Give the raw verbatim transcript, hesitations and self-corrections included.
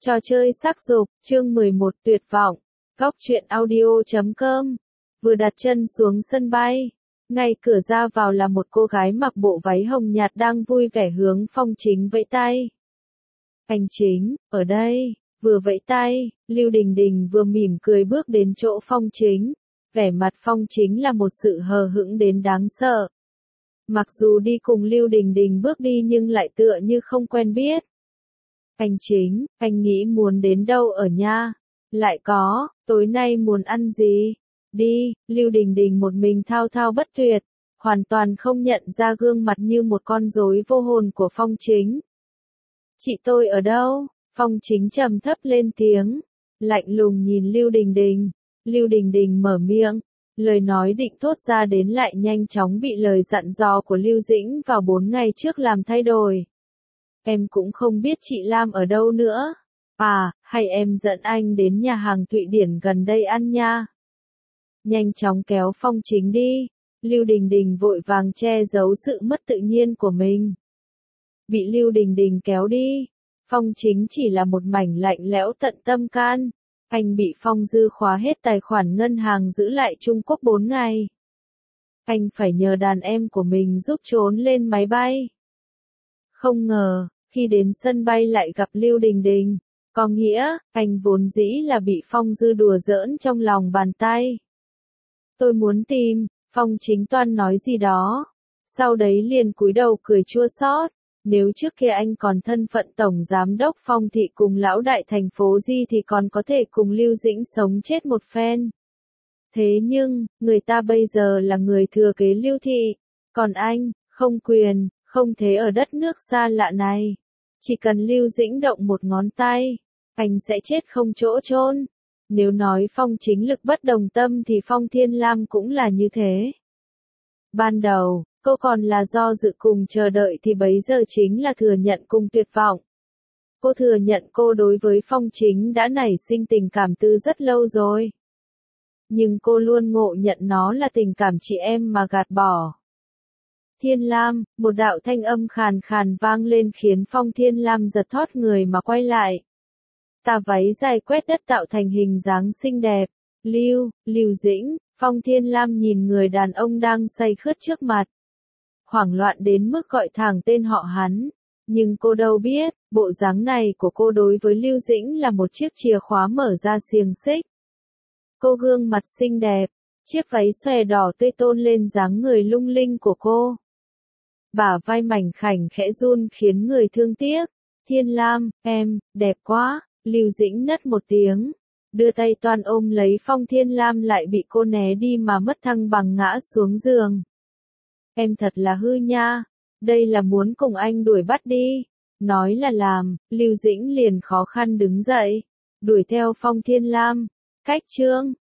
Trò chơi sắc dục, chương mười một tuyệt vọng. Góc truyện audio chấm com. Vừa đặt chân xuống sân bay, ngay cửa ra vào là một cô gái mặc bộ váy hồng nhạt đang vui vẻ hướng Phong Chính vẫy tay. Anh Chính, ở đây. Vừa vẫy tay, Lưu Đình Đình vừa mỉm cười bước đến chỗ Phong Chính. Vẻ mặt Phong Chính là một sự hờ hững đến đáng sợ. Mặc dù đi cùng Lưu Đình Đình bước đi nhưng lại tựa như không quen biết. Anh Chính, anh nghĩ muốn đến đâu ở nha? Lại có, tối nay muốn ăn gì? Đi, Lưu Đình Đình một mình thao thao bất tuyệt, hoàn toàn không nhận ra gương mặt như một con rối vô hồn của Phong Chính. Chị tôi ở đâu? Phong Chính trầm thấp lên tiếng, lạnh lùng nhìn Lưu Đình Đình. Lưu Đình Đình mở miệng, lời nói định thốt ra đến lại nhanh chóng bị lời dặn dò của Lưu Dĩnh vào bốn ngày trước làm thay đổi. Em cũng không biết chị Lam ở đâu nữa. À, hay em dẫn anh đến nhà hàng Thụy Điển gần đây ăn nha. Nhanh chóng kéo Phong Chính đi. Lưu Đình Đình vội vàng che giấu sự mất tự nhiên của mình. Bị Lưu Đình Đình kéo đi, Phong Chính chỉ là một mảnh lạnh lẽo tận tâm can. Anh bị Phong Dư khóa hết tài khoản ngân hàng giữ lại Trung Quốc bốn ngày. Anh phải nhờ đàn em của mình giúp trốn lên máy bay. Không ngờ, khi đến sân bay lại gặp Lưu Đình Đình. Có nghĩa, anh vốn dĩ là bị Phong Dư đùa giỡn trong lòng bàn tay. Tôi muốn tìm, Phong Chính toan nói gì đó. Sau đấy liền cúi đầu cười chua xót. Nếu trước kia anh còn thân phận Tổng Giám đốc Phong Thị cùng lão đại thành phố Di thì còn có thể cùng Lưu Dĩnh sống chết một phen. Thế nhưng, người ta bây giờ là người thừa kế Lưu Thị. Còn anh, không quyền, không thế ở đất nước xa lạ này. Chỉ cần Lưu Dĩnh động một ngón tay, anh sẽ chết không chỗ chôn. Nếu nói Phong Chính lực bất đồng tâm thì Phong Thiên Lam cũng là như thế. Ban đầu, cô còn là do dự cùng chờ đợi thì bấy giờ chính là thừa nhận cùng tuyệt vọng. Cô thừa nhận cô đối với Phong Chính đã nảy sinh tình cảm từ rất lâu rồi. Nhưng cô luôn ngộ nhận nó là tình cảm chị em mà gạt bỏ. Thiên Lam, một đạo thanh âm khàn khàn vang lên khiến Phong Thiên Lam giật thót người mà quay lại. Tà váy dài quét đất tạo thành hình dáng xinh đẹp. Lưu, Lưu Dĩnh, Phong Thiên Lam nhìn người đàn ông đang say khướt trước mặt. Hoảng loạn đến mức gọi thẳng tên họ hắn. Nhưng cô đâu biết, bộ dáng này của cô đối với Lưu Dĩnh là một chiếc chìa khóa mở ra xiềng xích. Cô gương mặt xinh đẹp, chiếc váy xòe đỏ tươi tôn lên dáng người lung linh của cô. Bả vai mảnh khảnh khẽ run khiến người thương tiếc. Thiên Lam, em, đẹp quá. Lưu Dĩnh nấc một tiếng, đưa tay toan ôm lấy Phong Thiên Lam lại bị cô né đi mà mất thăng bằng ngã xuống giường. Em thật là hư nha, đây là muốn cùng anh đuổi bắt đi. Nói là làm, Lưu Dĩnh liền khó khăn đứng dậy, đuổi theo Phong Thiên Lam. Cách chương,